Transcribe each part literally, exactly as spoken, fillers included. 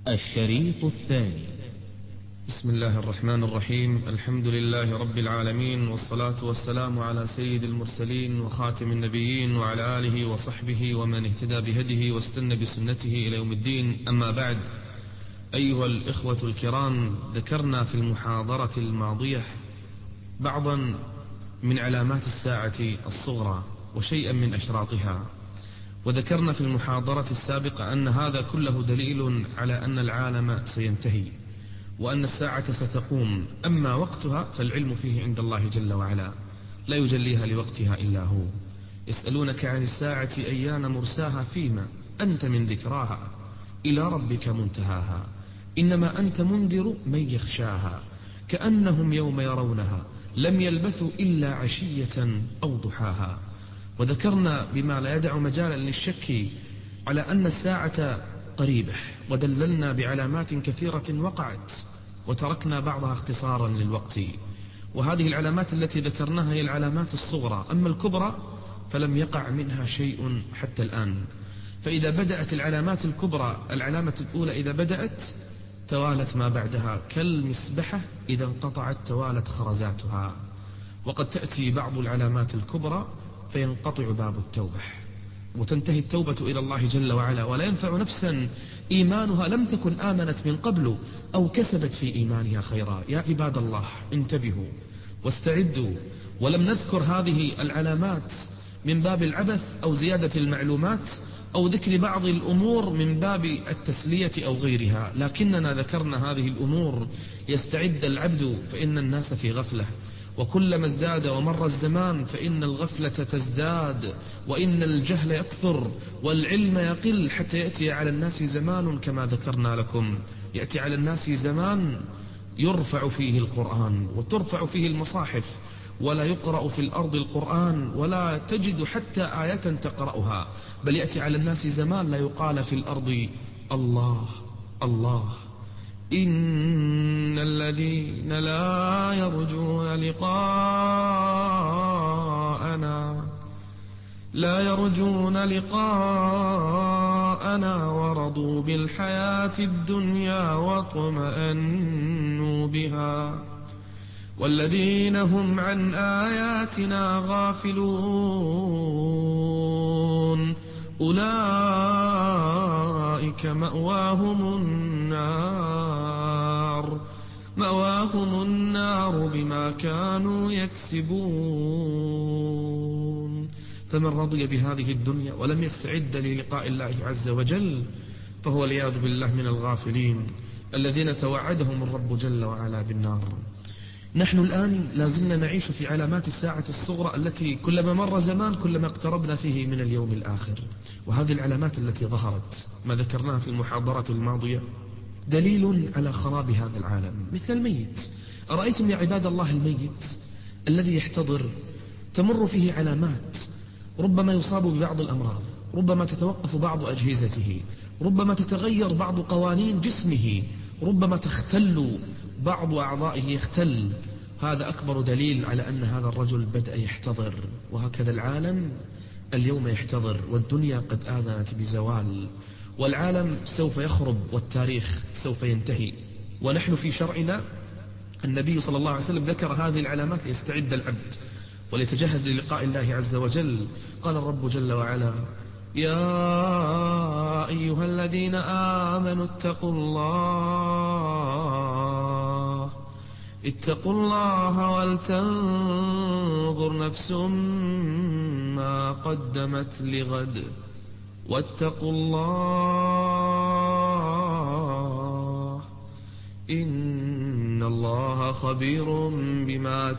الشريط الثاني. بسم الله الرحمن الرحيم. الحمد لله رب العالمين، والصلاة والسلام على سيد المرسلين وخاتم النبيين وعلى آله وصحبه ومن اهتدى بهديه واستنى بسنته إلى يوم الدين. أما بعد، أيها الإخوة الكرام، ذكرنا في المحاضرة الماضية بعضا من علامات الساعة الصغرى وشيئا من أشراطها، وذكرنا في المحاضرة السابقة أن هذا كله دليل على أن العالم سينتهي وأن الساعة ستقوم. أما وقتها فالعلم فيه عند الله جل وعلا، لا يجليها لوقتها إلا هو. يسألونك عن الساعة أيان مرساها، فيما أنت من ذكراها، إلى ربك منتهاها، إنما أنت منذر من يخشاها، كأنهم يوم يرونها لم يلبثوا إلا عشية أو ضحاها. وذكرنا بما لا يدع مجالا للشك على أن الساعة قريبة، ودللنا بعلامات كثيرة وقعت وتركنا بعضها اختصارا للوقت. وهذه العلامات التي ذكرناها هي العلامات الصغرى، أما الكبرى فلم يقع منها شيء حتى الآن. فإذا بدأت العلامات الكبرى، العلامة الأولى إذا بدأت توالت ما بعدها كالمسبحة إذا انقطعت توالت خرزاتها. وقد تأتي بعض العلامات الكبرى فينقطع باب التوبة وتنتهي التوبة إلى الله جل وعلا، ولا ينفع نفسا إيمانها لم تكن آمنت من قبل أو كسبت في إيمانها خيرا. يا عباد الله، انتبهوا واستعدوا. ولم نذكر هذه العلامات من باب العبث أو زيادة المعلومات أو ذكر بعض الأمور من باب التسلية أو غيرها، لكننا ذكرنا هذه الأمور يستعد العبد، فإن الناس في غفلة، وكلما ازداد ومر الزمان فإن الغفلة تزداد، وإن الجهل يكثر والعلم يقل، حتى يأتي على الناس زمان كما ذكرنا لكم. يأتي على الناس زمان يرفع فيه القرآن وترفع فيه المصاحف، ولا يقرأ في الأرض القرآن ولا تجد حتى آية تقرأها، بل يأتي على الناس زمان لا يقال في الأرض الله الله. إن الذين لا يرجون لقاءنا لا يرجون لقاءنا ورضوا بالحياة الدنيا واطمأنوا بها، والذين هم عن آياتنا غافلون أولئك مأواهم النار مأواهم النار بما كانوا يكسبون. فمن رضي بهذه الدنيا ولم يستعد للقاء الله عز وجل فهو والعياذ بالله من الغافلين الذين توعدهم الرب جل وعلا بالنار. نحن الآن لازلنا نعيش في علامات الساعة الصغرى التي كلما مر زمان كلما اقتربنا فيه من اليوم الآخر. وهذه العلامات التي ظهرت ما ذكرناها في المحاضرة الماضية دليل على خراب هذا العالم، مثل الميت. أرأيتم يا عباد الله الميت الذي يحتضر تمر فيه علامات، ربما يصاب ببعض الأمراض، ربما تتوقف بعض أجهزته، ربما تتغير بعض قوانين جسمه، ربما تختل بعض أعضائه يختل. هذا أكبر دليل على أن هذا الرجل بدأ يحتضر. وهكذا العالم اليوم يحتضر، والدنيا قد آذنت بزوال، والعالم سوف يخرب والتاريخ سوف ينتهي. ونحن في شرعنا النبي صلى الله عليه وسلم ذكر هذه العلامات ليستعد العبد وليتجهز للقاء الله عز وجل. قال الرب جل وعلا: يا أيها الذين آمنوا اتقوا الله اتقوا الله ولتنظر نفس ما قدمت لغد واتقوا الله إن الله خبير بما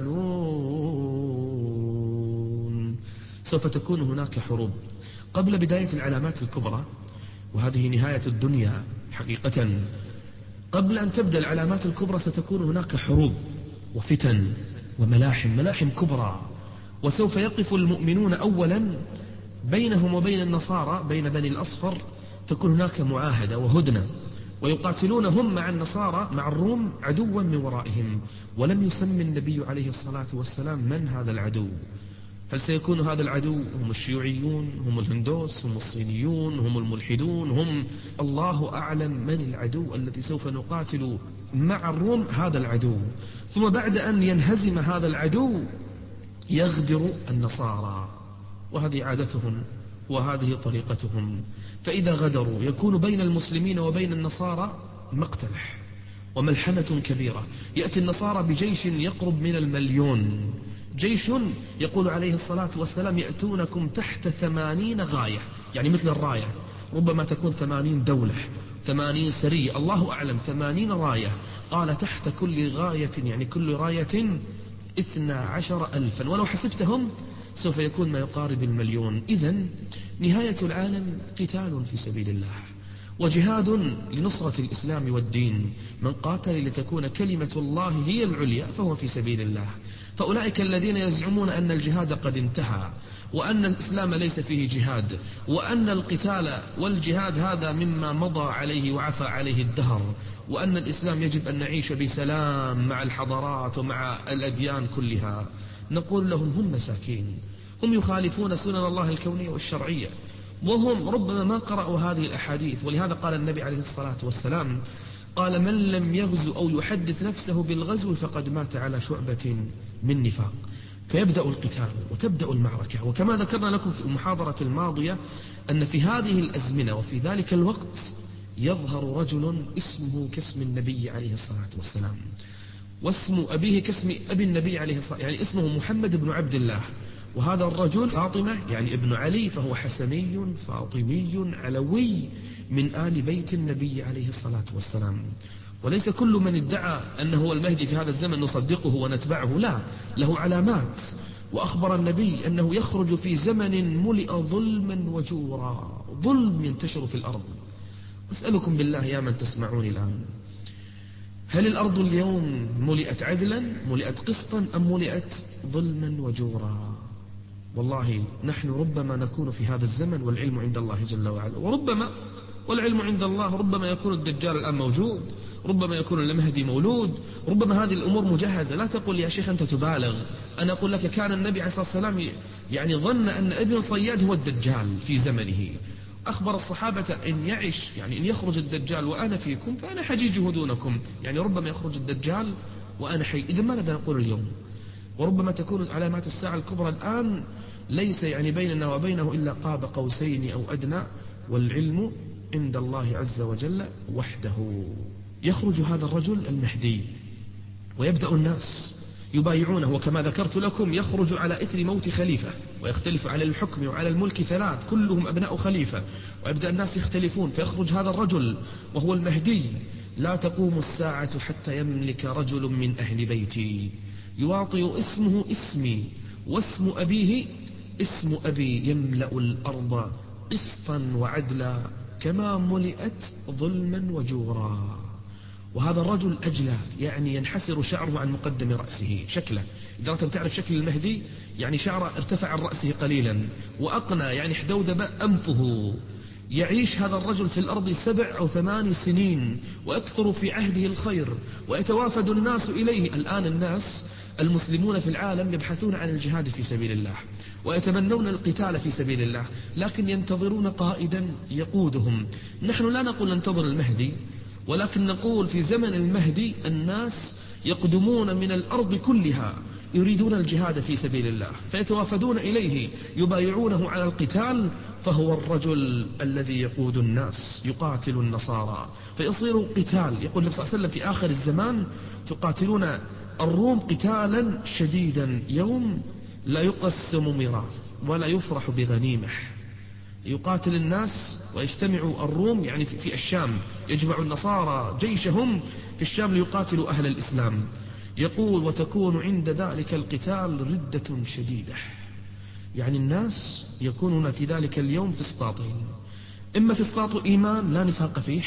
تعملون. سوف تكون هناك حروب قبل بداية العلامات الكبرى، وهذه نهاية الدنيا حقيقة. قبل أن تبدأ العلامات الكبرى ستكون هناك حروب وفتن وملاحم ملاحم كبرى، وسوف يقف المؤمنون أولا بينهم وبين النصارى، بين بني الأصفر تكون هناك معاهدة وهدنة، ويقاتلون هم مع النصارى مع الروم عدوا من ورائهم. ولم يسمي النبي عليه الصلاة والسلام من هذا العدو، هل سيكون هذا العدو هم الشيوعيون، هم الهندوس، هم الصينيون، هم الملحدون، هم الله أعلم من العدو الذي سوف نقاتل مع الروم هذا العدو. ثم بعد أن ينهزم هذا العدو يغدر النصارى، وهذه عادتهم وهذه طريقتهم. فإذا غدروا يكون بين المسلمين وبين النصارى مقتل وملحمة كبيرة. يأتي النصارى بجيش يقرب من المليون، جيش يقول عليه الصلاة والسلام يأتونكم تحت ثمانين غاية، يعني مثل الراية، ربما تكون ثمانين دولة، ثمانين سرية، الله أعلم، ثمانين راية. قال تحت كل غاية، يعني كل راية اثنى عشر ألفا، ولو حسبتهم سوف يكون ما يقارب المليون. إذن نهاية العالم قتال في سبيل الله وجهاد لنصرة الإسلام والدين. من قاتل لتكون كلمة الله هي العليا فهو في سبيل الله. فأولئك الذين يزعمون أن الجهاد قد انتهى، وأن الإسلام ليس فيه جهاد، وأن القتال والجهاد هذا مما مضى عليه وعفى عليه الدهر، وأن الإسلام يجب أن نعيش بسلام مع الحضارات ومع الأديان كلها، نقول لهم هم مساكين، هم يخالفون سنن الله الكونية والشرعية، وهم ربما ما قرأوا هذه الأحاديث. ولهذا قال النبي عليه الصلاة والسلام، قال من لم يغزو أو يحدث نفسه بالغزو فقد مات على شعبة من نفاق. فيبدأ القتال وتبدأ المعركة. وكما ذكرنا لكم في المحاضرة الماضية أن في هذه الأزمنة وفي ذلك الوقت يظهر رجل اسمه كاسم النبي عليه الصلاة والسلام، واسم أبيه كاسم أبي النبي عليه الصلاة والسلام، يعني اسمه محمد بن عبد الله. وهذا الرجل فاطمة يعني ابن علي، فهو حسني فاطمي علوي من آل بيت النبي عليه الصلاة والسلام. وليس كل من ادعى أنه هو المهدي في هذا الزمن نصدقه ونتبعه، لا، له علامات. وأخبر النبي أنه يخرج في زمن ملئ ظلما وجورا، ظلم ينتشر في الأرض. أسألكم بالله يا من تسمعوني الآن، هل الأرض اليوم ملئت عدلا، ملئت قسطا، أم ملئت ظلما وجورا؟ والله نحن ربما نكون في هذا الزمن والعلم عند الله جل وعلا، وربما والعلم عند الله ربما يكون الدجال الآن موجود، ربما يكون المهدي مولود، ربما هذه الأمور مجهزة. لا تقول يا شيخ أنت تبالغ، أنا أقول لك كان النبي عليه الصلاة والسلام يعني ظن أن ابن صياد هو الدجال في زمنه. أخبر الصحابة إن يعش يعني إن يخرج الدجال وأنا فيكم فأنا حجيجه دونكم، يعني ربما يخرج الدجال وأنا حي. إذا ماذا نقول اليوم؟ وربما تكون علامات الساعة الكبرى الآن ليس يعني بيننا وبينه إلا قاب قوسين أو أدنى، والعلم عند الله عز وجل وحده. يخرج هذا الرجل المهدي ويبدأ الناس يبايعونه، وكما ذكرت لكم يخرج على إثر موت خليفة، ويختلف على الحكم وعلى الملك ثلاث كلهم أبناء خليفة، ويبدأ الناس يختلفون. فيخرج هذا الرجل وهو المهدي، لا تقوم الساعة حتى يملك رجل من أهل بيتي يواطئ اسمه اسمي واسم أبيه اسم أبي، يملأ الأرض قسطا وعدلا كما ملئت ظلما وجورا. وهذا الرجل أجلى، يعني ينحسر شعره عن مقدم رأسه، شكله إذا أردت تعرف شكل المهدي يعني شعره ارتفع عن رأسه قليلا، وأقنى يعني حدودب أنفه. يعيش هذا الرجل في الأرض سبع أو ثمان سنين، ويكثر في عهده الخير، ويتوافد الناس إليه. الآن الناس المسلمون في العالم يبحثون عن الجهاد في سبيل الله، ويتمنون القتال في سبيل الله، لكن ينتظرون قائدا يقودهم. نحن لا نقول ننتظر المهدي، ولكن نقول في زمن المهدي الناس يقدمون من الأرض كلها يريدون الجهاد في سبيل الله، فيتوافدون إليه يبايعونه على القتال، فهو الرجل الذي يقود الناس يقاتل النصارى فيصير قتال. يقول النبي صلى الله عليه وسلم في آخر الزمان تقاتلون الروم قتالا شديدا، يوم لا يقسم ميراث ولا يفرح بغنيمة. يقاتل الناس ويجتمع الروم يعني في الشام، يجمع النصارى جيشهم في الشام ليقاتلوا أهل الإسلام. يقول وتكون عند ذلك القتال ردة شديدة، يعني الناس يكونون في ذلك اليوم في اسطاطين، إما في اسطاط إيمان لا نفاق فيه،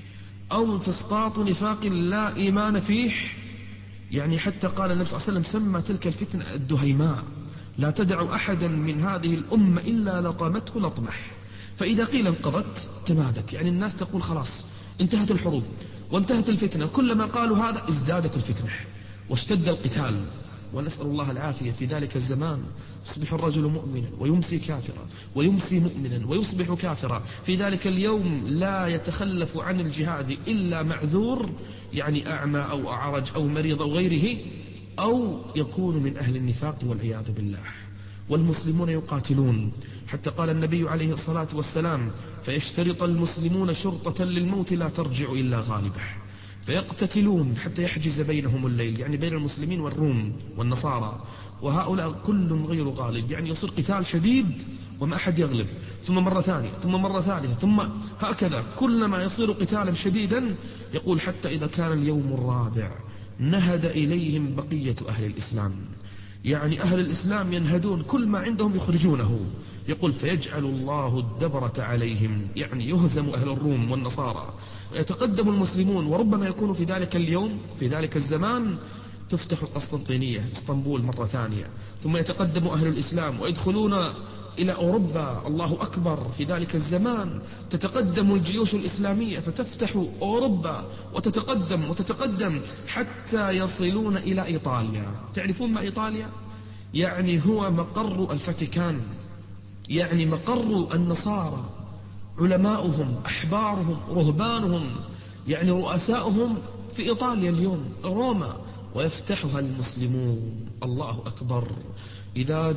أو في اسطاط نفاق لا إيمان فيه. يعني حتى قال النبي صلى الله عليه وسلم سمى تلك الفتنة الدهيماء، لا تدع أحدا من هذه الأمة إلا لطمته لطمه، فإذا قيل انقضت تمادت، يعني الناس تقول خلاص انتهت الحروب وانتهت الفتنة، كلما قالوا هذا ازدادت الفتنة واشتد القتال ونسأل الله العافية في ذلك الزمان يصبح الرجل مؤمنا ويمسي كافرا ويمسي مؤمنا ويصبح كافرا. في ذلك اليوم لا يتخلف عن الجهاد إلا معذور، يعني أعمى أو أعرج أو مريض أو غيره، أو يكون من أهل النفاق والعياذ بالله. والمسلمون يقاتلون، حتى قال النبي عليه الصلاة والسلام: فيشترط المسلمون شرطة للموت لا ترجع إلا غالبه. فيقتتلون حتى يحجز بينهم الليل، يعني بين المسلمين والروم والنصارى، وهؤلاء كل غير غالب، يعني يصير قتال شديد وما أحد يغلب، ثم مرة ثانية ثم مرة ثالثة، ثم هكذا كلما يصير قتالا شديدا. يقول: حتى إذا كان اليوم الرابع نهد إليهم بقية أهل الإسلام، يعني أهل الإسلام ينهدون، كل ما عندهم يخرجونه. يقول: فيجعل الله الدبرة عليهم، يعني يهزم أهل الروم والنصارى ويتقدم المسلمون. وربما يكون في ذلك اليوم في ذلك الزمان تفتح القسطنطينية اسطنبول مرة ثانية، ثم يتقدم أهل الإسلام ويدخلون إلى أوروبا. الله أكبر، في ذلك الزمان تتقدم الجيوش الإسلامية فتفتح أوروبا وتتقدم وتتقدم حتى يصلون إلى إيطاليا. تعرفون ما إيطاليا؟ يعني هو مقر الفاتيكان، يعني مقر النصارى، علماؤهم، أحبارهم، رهبانهم، يعني رؤساؤهم في إيطاليا اليوم، روما، ويفتحها المسلمون. الله أكبر. إذا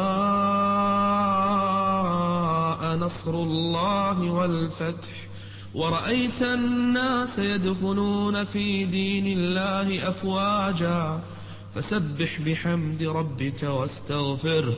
جاء نصر الله والفتح ورأيت الناس يدخلون في دين الله أفواجا فسبح بحمد ربك واستغفره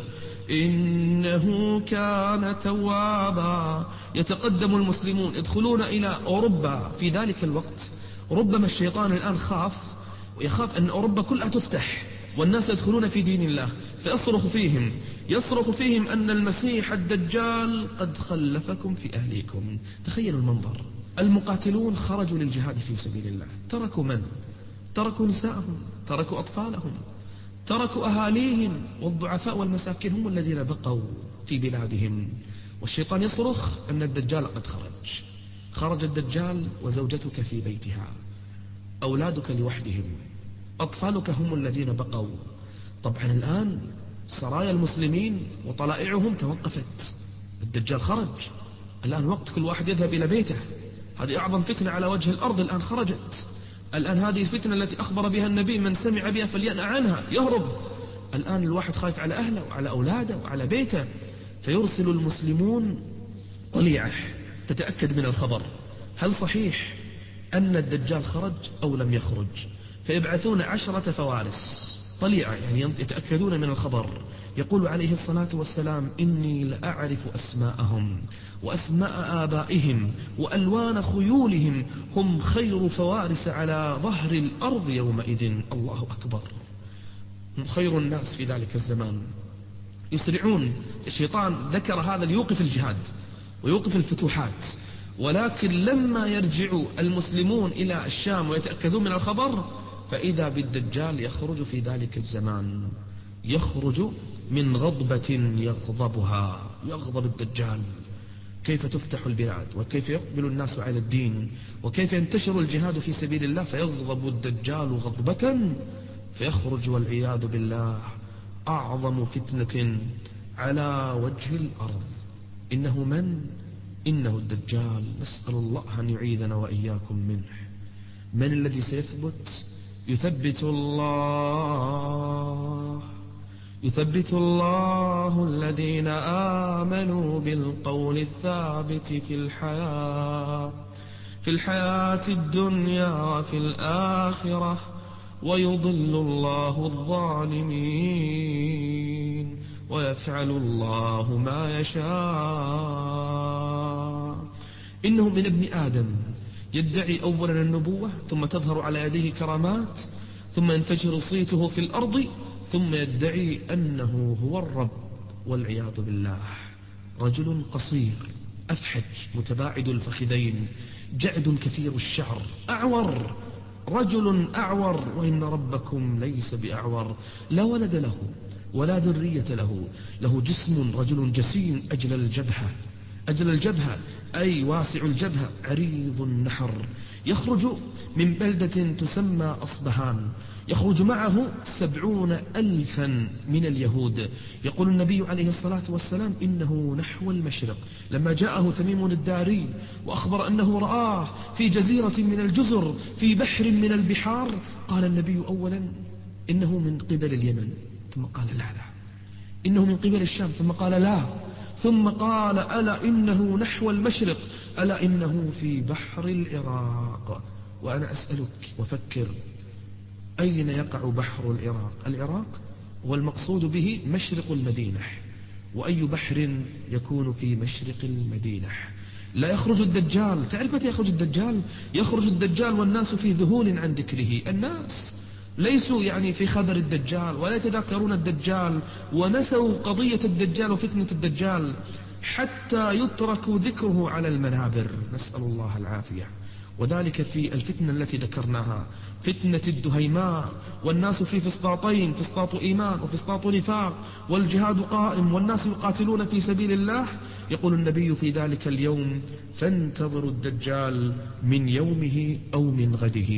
إنه كان توابا. يتقدم المسلمون يدخلون إلى أوروبا في ذلك الوقت. ربما الشيطان الآن خاف ويخاف أن أوروبا كلها تفتح والناس يدخلون في دين الله، فيصرخ فيهم يصرخ فيهم أن المسيح الدجال قد خلفكم في أهليكم. تخيلوا المنظر، المقاتلون خرجوا للجهاد في سبيل الله، تركوا من؟ تركوا نساءهم، تركوا أطفالهم، تركوا أهاليهم، والضعفاء والمساكين هم الذين بقوا في بلادهم. والشيطان يصرخ أن الدجال قد خرج. خرج الدجال وزوجتك في بيتها، أولادك لوحدهم، أطفالك هم الذين بقوا. طبعا الآن سرايا المسلمين وطلائعهم توقفت، الدجال خرج، الآن وقت كل واحد يذهب إلى بيته. هذه أعظم فتنة على وجه الأرض الآن خرجت. الآن هذه الفتنة التي أخبر بها النبي: من سمع بها فلينأ عنها، يهرب. الآن الواحد خايف على أهله وعلى أولاده وعلى بيته، فيرسل المسلمون طليعة تتأكد من الخبر، هل صحيح أن الدجال خرج أو لم يخرج؟ فيبعثون عشرة فوارس طليعة، يعني يتأكدون من الخبر. يقول عليه الصلاة والسلام: إني لأعرف أسماءهم وأسماء آبائهم وألوان خيولهم، هم خير فوارس على ظهر الأرض يومئذ. الله أكبر، هم خير الناس في ذلك الزمان. يسرعون. الشيطان ذكر هذا ليوقف الجهاد ويوقف الفتوحات، ولكن لما يرجع المسلمون إلى الشام ويتأكدون من الخبر فإذا بالدجال يخرج في ذلك الزمان، يخرج من غضبة يغضبها، يغضب الدجال. كيف تفتح البلاد وكيف يقبل الناس على الدين وكيف ينتشر الجهاد في سبيل الله، فيغضب الدجال غضبة فيخرج والعياذ بالله أعظم فتنة على وجه الأرض. إنه من؟ إنه الدجال. نسأل الله أن يعيذنا وإياكم منه. من الذي سيثبت؟ يثبت الله يثبت الله الذين آمنوا بالقول الثابت في الحياة في الحياة الدنيا وفي الآخرة ويضل الله الظالمين ويفعل الله ما يشاء. إنه من ابن آدم يدعي أولا النبوة، ثم تظهر على يديه كرامات، ثم ينتشر صيته في الأرض، ثم يدعي أنه هو الرب والعياذ بالله. رجل قصير أفحج متباعد الفخذين جعد كثير الشعر أعور، رجل أعور، وإن ربكم ليس بأعور، لا ولد له ولا ذرية له، له جسم رجل جسيم أجل الجبهة أجل الجبهة أي واسع الجبهة عريض النحر، يخرج من بلدة تسمى أصبهان، يخرج معه سبعون ألفا من اليهود. يقول النبي عليه الصلاة والسلام إنه نحو المشرق. لما جاءه تميم الداري وأخبر أنه رآه في جزيرة من الجزر في بحر من البحار، قال النبي أولا إنه من قبل اليمن، ثم قال لا لا إنه من قبل الشام، ثم قال لا، ثم قال ألا إنه نحو المشرق، ألا إنه في بحر العراق. وأنا أسألك وفكر، أين يقع بحر العراق؟ العراق والمقصود به مشرق المدينة، وأي بحر يكون في مشرق المدينة؟ لا يخرج الدجال. تعرف متى يخرج الدجال؟ يخرج الدجال والناس في ذهول عن ذكره. الناس ليسوا يعني في خبر الدجال ولا يتذكرون الدجال، ونسوا قضية الدجال وفتنة الدجال حتى يترك ذكره على المنابر، نسأل الله العافية. وذلك في الفتنة التي ذكرناها، فتنة الدهيماء، والناس في فسطاطين، فسطاط إيمان وفسطاط نفاق، والجهاد قائم والناس يقاتلون في سبيل الله. يقول النبي في ذلك اليوم فانتظروا الدجال من يومه أو من غده.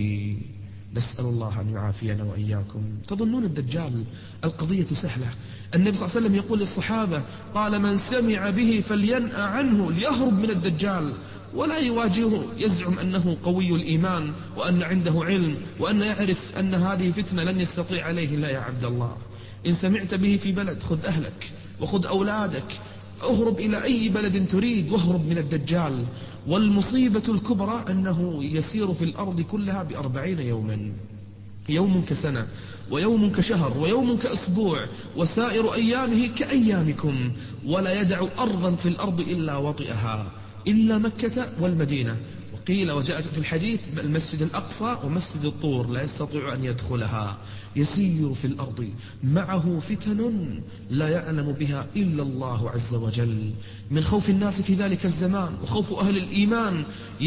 نسأل الله أن يعافينا وإياكم. تظنون الدجال القضية سهلة؟ النبي صلى الله عليه وسلم يقول للصحابة، قال من سمع به فلينأ عنه ليهرب من الدجال، ولا يواجهه يزعم أنه قوي الإيمان وأن عنده علم وأن يعرف أن هذه فتنة لن يستطيع عليه. لا يا عبد الله، إن سمعت به في بلد خذ أهلك وخذ أولادك، اهرب إلى أي بلد تريد واهرب من الدجال. والمصيبة الكبرى أنه يسير في الأرض كلها بأربعين يوما، يوم كسنة ويوم كشهر ويوم كأسبوع، وسائر أيامه كأيامكم، ولا يدع أرضا في الأرض إلا وطئها إلا مكة والمدينة. وقيل وجاء في الحديث المسجد الأقصى ومسجد الطور لا يستطيع أن يدخلها. يسير في الأرض معه فتن لا يعلم بها إلا الله عز وجل. من خوف الناس في ذلك الزمان وخوف أهل الإيمان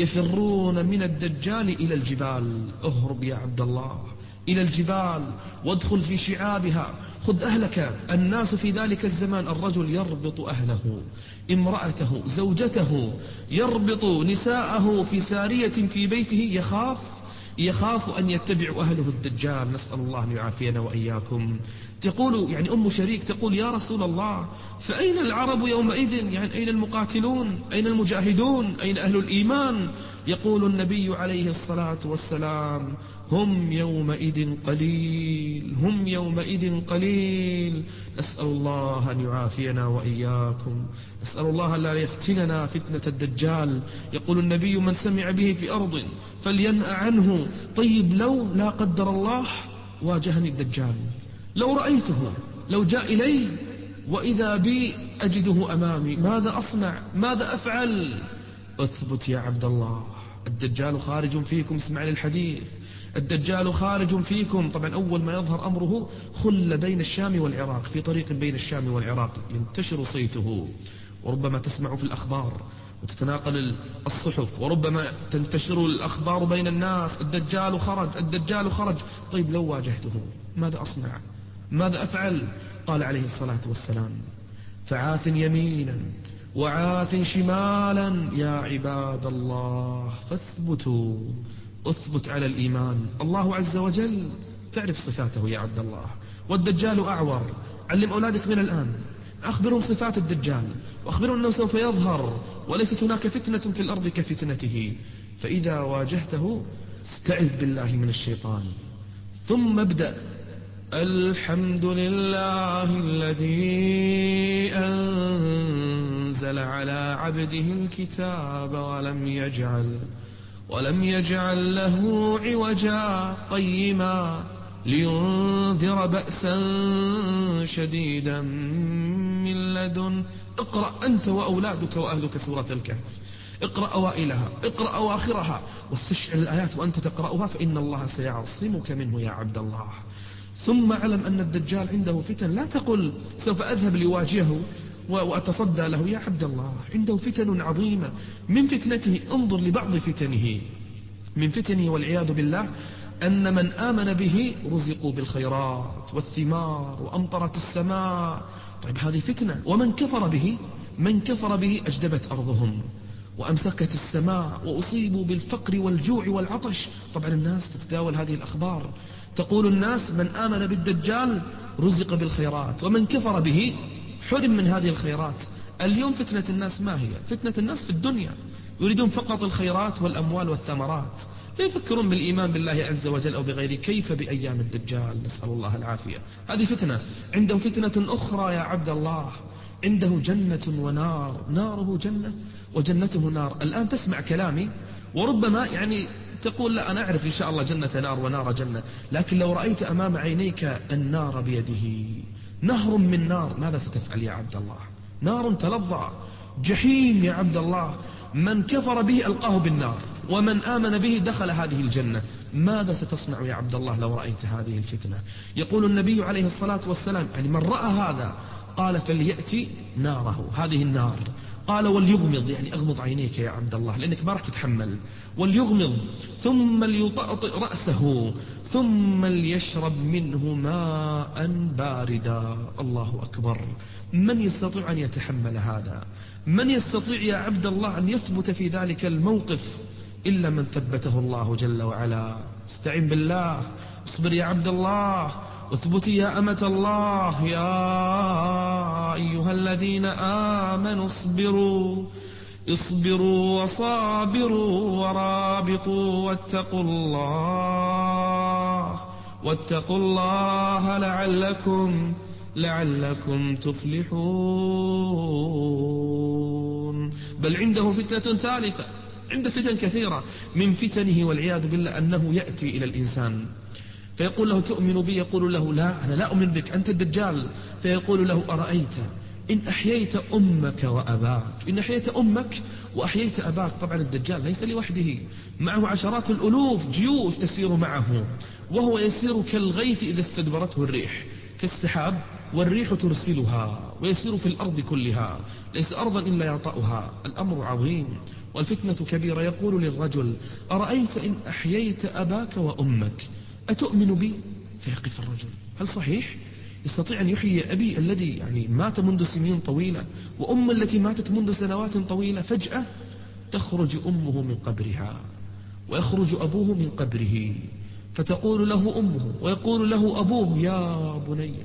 يفرون من الدجال إلى الجبال. اهرب يا عبد الله إلى الجبال وادخل في شعابها، خذ أهلك. الناس في ذلك الزمان الرجل يربط أهله، امرأته، زوجته، يربط نساءه في سارية في بيته، يخاف يخاف أن يتبع أهله الدجال. نسأل الله أن يعافينا وإياكم. تقول يعني أم شريك تقول يا رسول الله فأين العرب يومئذ؟ يعني أين المقاتلون؟ أين المجاهدون؟ أين أهل الإيمان؟ يقول النبي عليه الصلاة والسلام هم يومئذ قليل، هم يومئذ قليل. نسأل الله أن يعافينا وإياكم. نسأل الله لا يفتننا فتنة الدجال. يقول النبي من سمع به في أرض فلينأ عنه. طيب لو لا قدر الله واجهني الدجال، لو رأيته، لو جاء إلي وإذا بي أجده أمامي، ماذا أصنع؟ ماذا أفعل؟ أثبت يا عبد الله، الدجال خارج فيكم. اسمع للحديث، الدجال خارج فيكم. طبعا أول ما يظهر أمره خل بين الشام والعراق، في طريق بين الشام والعراق ينتشر صيته، وربما تسمع في الأخبار وتتناقل الصحف، وربما تنتشر الأخبار بين الناس الدجال خرج، الدجال خرج. طيب لو واجهته ماذا أصنع؟ ماذا أفعل؟ قال عليه الصلاة والسلام فعاث يمينا وعاث شمالا يا عباد الله فاثبتوا. اثبت على الإيمان. الله عز وجل تعرف صفاته يا عبد الله. والدجال أعور، علم أولادك من الآن، أخبرهم صفات الدجال وأخبرهم أنه سوف يظهر وليست هناك فتنة في الأرض كفتنته. فإذا واجهته استعذ بالله من الشيطان، ثم ابدأ الحمد لله الذي أنزل على عبده الكتاب ولم يجعل ولم يجعل له عوجا قيما لينذر بأسا شديدا من لدن. اقرأ أنت وأولادك وأهلك سورة الكهف، اقرأ أوائلها، اقرأ أواخرها، واستشعر الآيات وأنت تقرأها، فإن الله سيعصمك منه يا عبد الله. ثم علم أن الدجال عنده فتن. لا تقل سوف أذهب لواجهه وأتصدى له. يا عبد الله عنده فتن عظيمة. من فتنته انظر لبعض فتنه، من فتنه والعياذ بالله أن من آمن به رزقوا بالخيرات والثمار وأمطرت السماء. طيب هذه فتنة. ومن كفر به، من كفر به أجدبت أرضهم وأمسكت السماء وأصيبوا بالفقر والجوع والعطش. طبعا الناس تتداول هذه الأخبار، تقول الناس من آمن بالدجال رزق بالخيرات، ومن كفر به حرم من هذه الخيرات. اليوم فتنة الناس ما هي؟ فتنة الناس في الدنيا، يريدون فقط الخيرات والأموال والثمرات، لا يفكرون بالإيمان بالله عز وجل أو بغيره. كيف بأيام الدجال؟ نسأل الله العافية. هذه فتنة. عنده فتنة أخرى يا عبد الله، عنده جنة ونار، ناره جنة وجنته نار. الآن تسمع كلامي وربما يعني تقول لا أنا أعرف إن شاء الله جنة نار ونار جنة، لكن لو رأيت أمام عينيك النار بيده، نهر من نار، ماذا ستفعل يا عبد الله؟ نار تلظى، جحيم يا عبد الله. من كفر به ألقاه بالنار، ومن آمن به دخل هذه الجنة. ماذا ستصنع يا عبد الله لو رأيت هذه الفتنة؟ يقول النبي عليه الصلاة والسلام يعني من رأى هذا قال فليأتي ناره، هذه النار. قال وليغمض، يعني أغمض عينيك يا عبد الله لأنك ما راح تتحمل، وليغمض ثم ليطأطئ رأسه ثم ليشرب منه ماء باردا. الله أكبر. من يستطيع أن يتحمل هذا؟ من يستطيع يا عبد الله أن يثبت في ذلك الموقف إلا من ثبته الله جل وعلا. استعن بالله، اصبر يا عبد الله، اثبتي يا أمة الله. يا أيها الذين آمنوا اصبروا اصبروا وصابروا ورابطوا واتقوا الله واتقوا الله لعلكم لعلكم تفلحون. بل عنده فتنة ثالثة، عنده فتن كثيرة. من فتنه والعياذ بالله أنه يأتي إلى الإنسان فيقول له تؤمن بي؟ يقول له لا، أنا لا أؤمن بك، أنت الدجال. فيقول له أرأيت إن أحييت أمك وأباك، إن أحييت أمك وأحييت أباك. طبعا الدجال ليس لوحده، معه عشرات الألوف جيوش تسير معه، وهو يسير كالغيث إذا استدبرته الريح، كالسحاب والريح ترسلها، ويسير في الأرض كلها، ليس أرضا إلا يطأها. الأمر عظيم والفتنة كبيرة. يقول للرجل أرأيت إن أحييت أباك وأمك أتؤمن بي؟ فيقف الرجل، هل صحيح يستطيع أن يحيي أبي الذي يعني مات منذ سنين طويلة، وأم التي ماتت منذ سنوات طويلة؟ فجأة تخرج أمه من قبرها ويخرج أبوه من قبره، فتقول له أمه ويقول له أبوه يا بني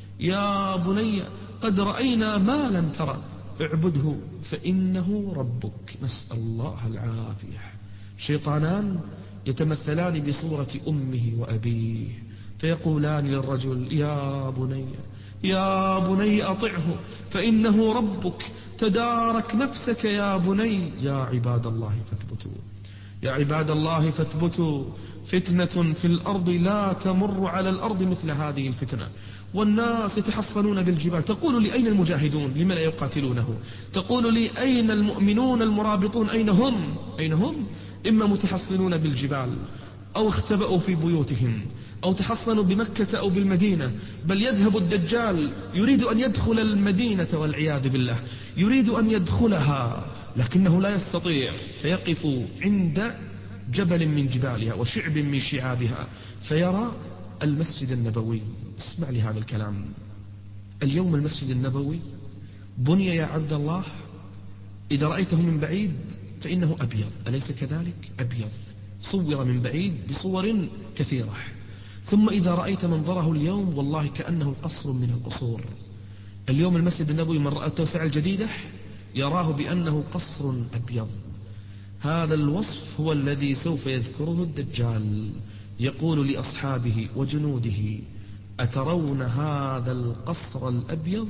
يا بني قد رأينا ما لم ترى، اعبده فإنه ربك. نسأل الله العافية. شيطانان يتمثلان بصورة أمه وأبيه، فيقولان للرجل يا بني يا بني أطعه فإنه ربك، تدارك نفسك يا بني. يا عباد الله فاثبتوا، يا عباد الله فاثبتوا. فتنة في الأرض لا تمر على الأرض مثل هذه الفتنة. والناس يتحصنون بالجبال. تقول لي أين المجاهدون؟ لما لا يقاتلونه؟ تقول لي أين المؤمنون المرابطون؟ أين هم؟ أين هم؟ إما متحصنون بالجبال، أو اختبأوا في بيوتهم، أو تحصنوا بمكة أو بالمدينة. بل يذهب الدجال يريد أن يدخل المدينة والعياذ بالله، يريد أن يدخلها لكنه لا يستطيع، فيقف عند جبل من جبالها وشعب من شعابها فيرى المسجد النبوي. اسمع لي هذا الكلام. اليوم المسجد النبوي بني يا عبد الله، إذا رأيته من بعيد فإنه أبيض، أليس كذلك؟ أبيض، صور من بعيد بصور كثيرة. ثم إذا رأيت منظره اليوم والله كأنه قصر من القصور. اليوم المسجد النبوي من رأى التوسعة الجديدة يراه بأنه قصر أبيض. هذا الوصف هو الذي سوف يذكره الدجال، يقول لأصحابه وجنوده أترون هذا القصر الأبيض؟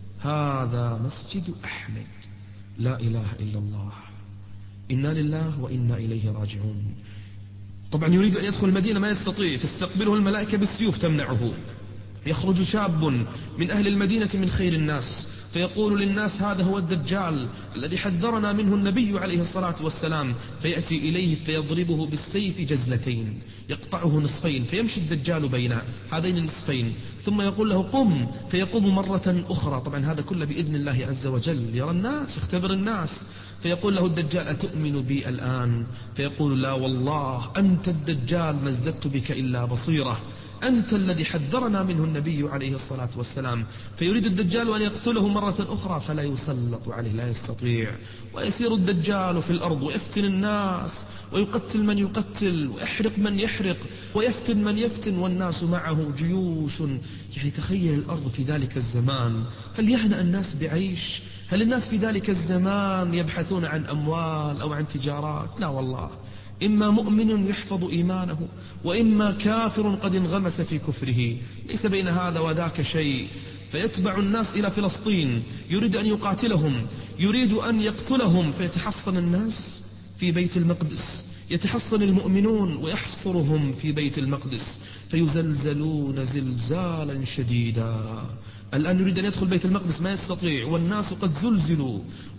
هذا مسجد أحمد. لا إله إلا الله، إنا لله وإنا إليه راجعون. طبعا يريد أن يدخل المدينة ما يستطيع، تستقبله الملائكة بالسيوف تمنعه. يخرج شاب من أهل المدينة من خير الناس فيقول للناس هذا هو الدجال الذي حذرنا منه النبي عليه الصلاة والسلام، فيأتي إليه فيضربه بالسيف جزلتين، يقطعه نصفين، فيمشي الدجال بين هذين النصفين، ثم يقول له قم، فيقوم مرة أخرى. طبعا هذا كله بإذن الله عز وجل، يرى الناس، يختبر الناس. فيقول له الدجال أتؤمن بي الآن؟ فيقول لا والله أنت الدجال ما ازددت بك إلا بصيرة. أنت الذي حذرنا منه النبي عليه الصلاة والسلام. فيريد الدجال أن يقتله مرة أخرى فلا يسلط عليه، لا يستطيع، ويسير الدجال في الأرض ويفتن الناس ويقتل من يقتل ويحرق من يحرق ويفتن من يفتن، والناس معه جيوش. يعني تخيل الأرض في ذلك الزمان، هل يهنأ الناس بعيش؟ هل الناس في ذلك الزمان يبحثون عن أموال أو عن تجارات؟ لا والله، إما مؤمن يحفظ إيمانه، وإما كافر قد انغمس في كفره، ليس بين هذا وذاك شيء. فيتبع الناس إلى فلسطين، يريد أن يقاتلهم، يريد أن يقتلهم، فيتحصن الناس في بيت المقدس، يتحصن المؤمنون ويحصرهم في بيت المقدس، فيزلزلون زلزالا شديدا. الآن يريد أن يدخل بيت المقدس ما يستطيع، والناس قد زلزلوا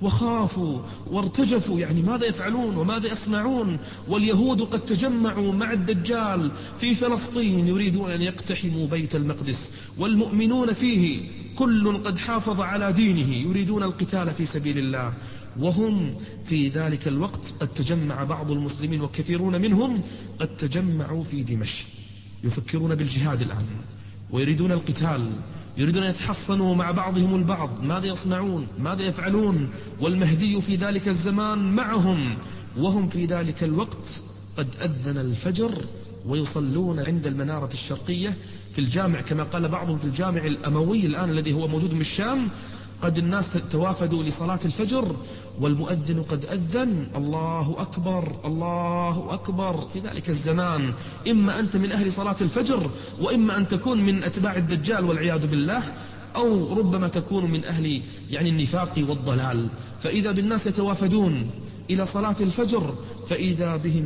وخافوا وارتجفوا، يعني ماذا يفعلون وماذا يصنعون؟ واليهود قد تجمعوا مع الدجال في فلسطين يريدون أن يقتحموا بيت المقدس، والمؤمنون فيه كل قد حافظ على دينه يريدون القتال في سبيل الله. وهم في ذلك الوقت قد تجمع بعض المسلمين وكثيرون منهم قد تجمعوا في دمشق، يفكرون بالجهاد الآن ويريدون القتال، يريدون أن يتحصنوا مع بعضهم البعض، ماذا يصنعون ماذا يفعلون؟ والمهدي في ذلك الزمان معهم، وهم في ذلك الوقت قد أذن الفجر ويصلون عند المنارة الشرقية في الجامع، كما قال بعضهم في الجامع الأموي الآن الذي هو موجود من الشام. قد الناس توافدوا لصلاة الفجر والمؤذن قد أذن، الله أكبر الله أكبر. في ذلك الزمان إما أنت من أهل صلاة الفجر، وإما أن تكون من أتباع الدجال والعياذ بالله، أو ربما تكون من أهل يعني النفاق والضلال. فإذا بالناس يتوافدون إلى صلاة الفجر فإذا بهم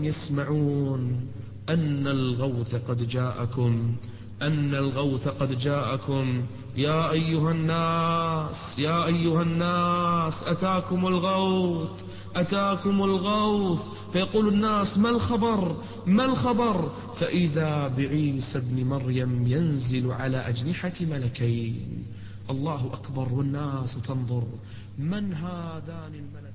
يسمعون أن الغوث قد جاءكم، أن الغوث قد جاءكم، يا أيها الناس يا أيها الناس أتاكم الغوث أتاكم الغوث. فيقول الناس ما الخبر ما الخبر؟ فإذا بعيسى ابن مريم ينزل على أجنحة ملكين. الله أكبر، والناس تنظر من هذان الملكين.